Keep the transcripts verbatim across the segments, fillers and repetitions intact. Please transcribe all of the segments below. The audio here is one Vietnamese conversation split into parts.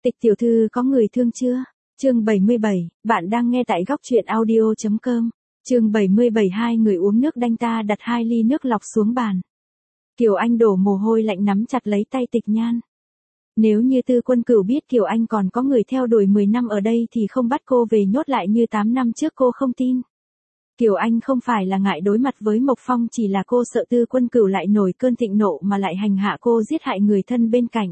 Tịch tiểu thư có người thương chưa? Chương bảy mươi bảy, bạn đang nghe tại góc truyện audio chấm com. Chương bảy mươi bảy, hai người uống nước đanh, ta đặt hai ly nước lọc xuống bàn. Kiều Anh đổ mồ hôi lạnh nắm chặt lấy tay Tịch Nhan. Nếu như Tư Quân Cửu biết Kiều Anh còn có người theo đuổi mười năm ở đây thì không bắt cô về nhốt lại như tám năm trước, cô không tin. Kiều Anh không phải là ngại đối mặt với Mộc Phong, chỉ là cô sợ Tư Quân Cửu lại nổi cơn thịnh nộ mà lại hành hạ cô, giết hại người thân bên cạnh.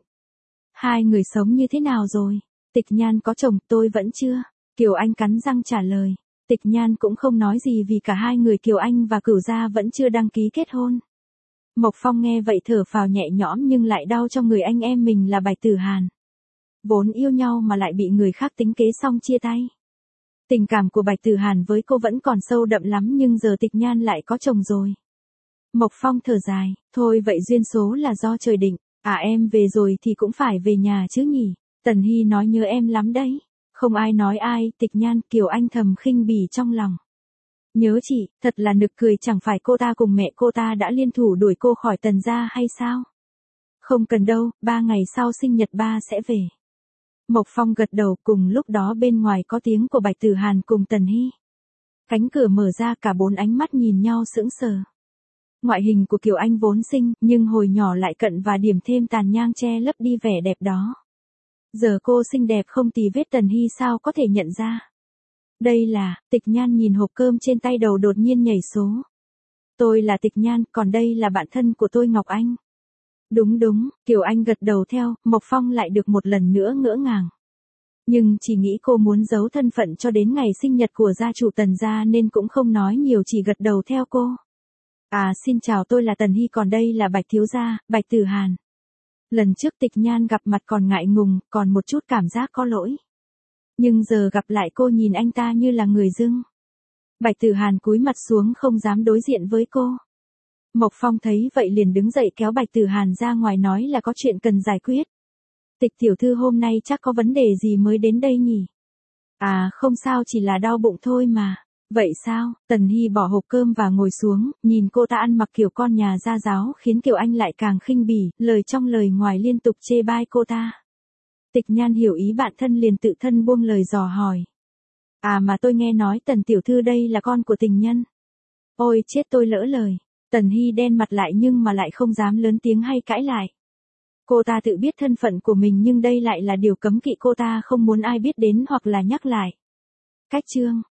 Hai người sống như thế nào rồi? Tịch Nhan có chồng, tôi vẫn chưa. Kiều Anh cắn răng trả lời. Tịch Nhan cũng không nói gì vì cả hai người Kiều Anh và Cửu gia vẫn chưa đăng ký kết hôn. Mộc Phong nghe vậy thở phào nhẹ nhõm nhưng lại đau cho người anh em mình là Bạch Tử Hàn. Vốn yêu nhau mà lại bị người khác tính kế xong chia tay. Tình cảm của Bạch Tử Hàn với cô vẫn còn sâu đậm lắm, nhưng giờ Tịch Nhan lại có chồng rồi. Mộc Phong thở dài, thôi vậy duyên số là do trời định. À, em về rồi thì cũng phải về nhà chứ nhỉ? Tần Hy nói nhớ em lắm đấy. Không ai nói ai, Tịch Nhan, Kiều Anh thầm khinh bỉ trong lòng. Nhớ chị, thật là nực cười, chẳng phải cô ta cùng mẹ cô ta đã liên thủ đuổi cô khỏi Tần gia hay sao? Không cần đâu, ba ngày sau sinh nhật ba sẽ về. Mộc Phong gật đầu, cùng lúc đó bên ngoài có tiếng của Bạch Tử Hàn cùng Tần Hy. Cánh cửa mở ra, cả bốn ánh mắt nhìn nhau sững sờ. Ngoại hình của Kiều Anh vốn xinh, nhưng hồi nhỏ lại cận và điểm thêm tàn nhang che lấp đi vẻ đẹp đó. Giờ cô xinh đẹp không tì vết, Tần Hy sao có thể nhận ra. Đây là, Tịch Nhan nhìn hộp cơm trên tay, đầu đột nhiên nhảy số. Tôi là Tịch Nhan, còn đây là bạn thân của tôi Ngọc Anh. Đúng đúng, Kiều Anh gật đầu theo, Mộc Phong lại được một lần nữa ngỡ ngàng. Nhưng chỉ nghĩ cô muốn giấu thân phận cho đến ngày sinh nhật của gia chủ Tần gia nên cũng không nói nhiều, chỉ gật đầu theo cô. À, xin chào, tôi là Tần Hy, còn đây là Bạch thiếu gia, Bạch Tử Hàn. Lần trước Tịch Nhan gặp mặt còn ngại ngùng, còn một chút cảm giác có lỗi. Nhưng giờ gặp lại cô nhìn anh ta như là người dưng. Bạch Tử Hàn cúi mặt xuống không dám đối diện với cô. Mộc Phong thấy vậy liền đứng dậy kéo Bạch Tử Hàn ra ngoài, nói là có chuyện cần giải quyết. Tịch tiểu thư hôm nay chắc có vấn đề gì mới đến đây nhỉ? À, không sao, chỉ là đau bụng thôi mà. Vậy sao? Tần Hy bỏ hộp cơm và ngồi xuống, nhìn cô ta ăn mặc kiểu con nhà gia giáo khiến Kiều Anh lại càng khinh bỉ, lời trong lời ngoài liên tục chê bai cô ta. Tịch Nhan hiểu ý bạn thân liền tự thân buông lời dò hỏi. À mà tôi nghe nói Tần tiểu thư đây là con của tình nhân. Ôi chết, tôi lỡ lời. Tần Hy đen mặt lại nhưng mà lại không dám lớn tiếng hay cãi lại. Cô ta tự biết thân phận của mình nhưng đây lại là điều cấm kỵ cô ta không muốn ai biết đến hoặc là nhắc lại. Cách chương